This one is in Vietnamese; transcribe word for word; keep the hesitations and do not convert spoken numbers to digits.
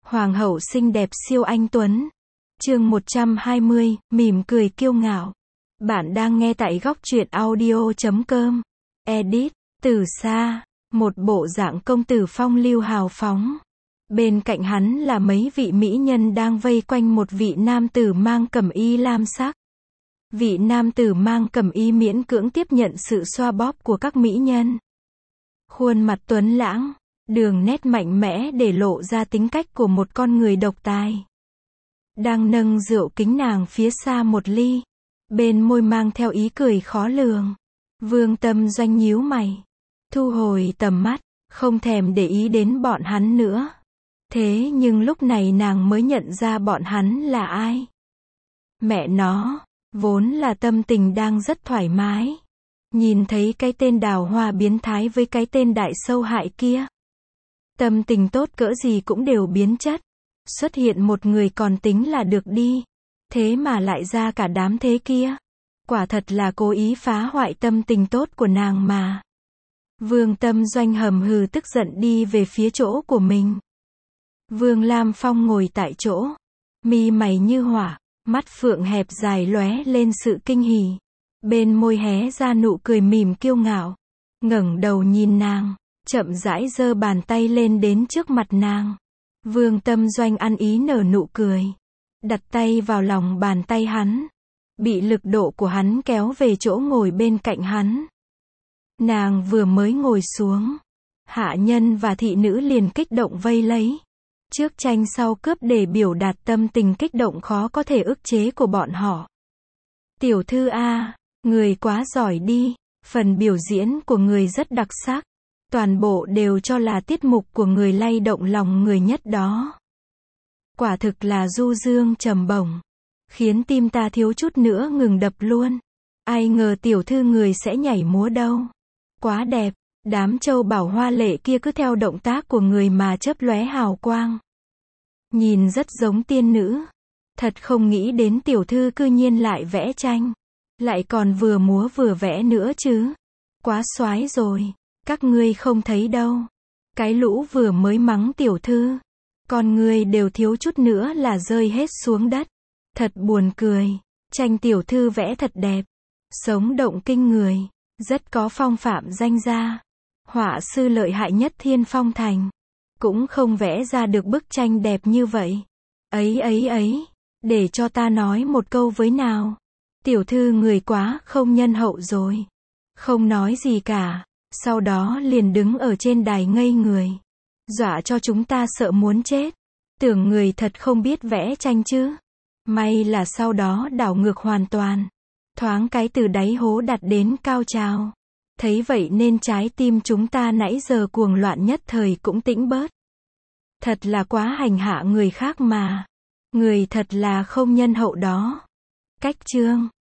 Hoàng hậu xinh đẹp siêu anh tuấn. Chương một trăm hai mươi, mỉm cười kiêu ngạo. Bạn đang nghe tại góc truyện audio chấm com. Edit, từ xa, một bộ dạng công tử phong lưu hào phóng. Bên cạnh hắn là mấy vị mỹ nhân đang vây quanh một vị nam tử mang cẩm y lam sắc. Vị nam tử mang cẩm y miễn cưỡng tiếp nhận sự xoa bóp của các mỹ nhân. Khuôn mặt tuấn lãng, đường nét mạnh mẽ để lộ ra tính cách của một con người độc tài. Đang nâng rượu kính nàng phía xa một ly, bên môi mang theo ý cười khó lường. Vương Tâm Doanh nhíu mày, thu hồi tầm mắt, không thèm để ý đến bọn hắn nữa. Thế nhưng lúc này nàng mới nhận ra bọn hắn là ai. Mẹ nó, vốn là tâm tình đang rất thoải mái. Nhìn thấy cái tên đào hoa biến thái với cái tên đại sâu hại kia. Tâm tình tốt cỡ gì cũng đều biến chất. Xuất hiện một người còn tính là được đi. Thế mà lại ra cả đám thế kia. Quả thật là cố ý phá hoại tâm tình tốt của nàng mà. Vương Tâm Doanh hầm hừ tức giận đi về phía chỗ của mình. Vương Lam Phong ngồi tại chỗ. Mi mày như hỏa, mắt phượng hẹp dài lóe lên sự kinh hỉ. Bên môi hé ra nụ cười mỉm kiêu ngạo. Ngẩng đầu nhìn nàng, chậm rãi giơ bàn tay lên đến trước mặt nàng. Vương Tâm Doanh ăn ý nở nụ cười. Đặt tay vào lòng bàn tay hắn. Bị lực độ của hắn kéo về chỗ ngồi bên cạnh hắn. Nàng vừa mới ngồi xuống. Hạ nhân và thị nữ liền kích động vây lấy. Trước tranh sau cướp để biểu đạt tâm tình kích động khó có thể ức chế của bọn họ. Tiểu thư A, người quá giỏi đi. Phần biểu diễn của người rất đặc sắc. Toàn bộ đều cho là tiết mục của người lay động lòng người nhất đó. Quả thực là du dương trầm bổng. Khiến tim ta thiếu chút nữa ngừng đập luôn. Ai ngờ tiểu thư người sẽ nhảy múa đâu. Quá đẹp, đám châu bảo hoa lệ kia cứ theo động tác của người mà chớp lóe hào quang. Nhìn rất giống tiên nữ. Thật không nghĩ đến tiểu thư cư nhiên lại vẽ tranh. Lại còn vừa múa vừa vẽ nữa chứ. Quá xoái rồi. Các ngươi không thấy đâu. Cái lũ vừa mới mắng tiểu thư. Con ngươi đều thiếu chút nữa là rơi hết xuống đất. Thật buồn cười. Tranh tiểu thư vẽ thật đẹp. Sống động kinh người. Rất có phong phạm danh gia. Họa sư lợi hại nhất Thiên Phong Thành. Cũng không vẽ ra được bức tranh đẹp như vậy. Ấy ấy ấy. Để cho ta nói một câu với nào. Tiểu thư người quá không nhân hậu rồi. Không nói gì cả. Sau đó liền đứng ở trên đài ngây người. Dọa cho chúng ta sợ muốn chết. Tưởng người thật không biết vẽ tranh chứ. May là sau đó đảo ngược hoàn toàn. Thoáng cái từ đáy hố đặt đến cao trào. Thấy vậy nên trái tim chúng ta nãy giờ cuồng loạn nhất thời cũng tĩnh bớt. Thật là quá hành hạ người khác mà. Người thật là không nhân hậu đó. Cách chương.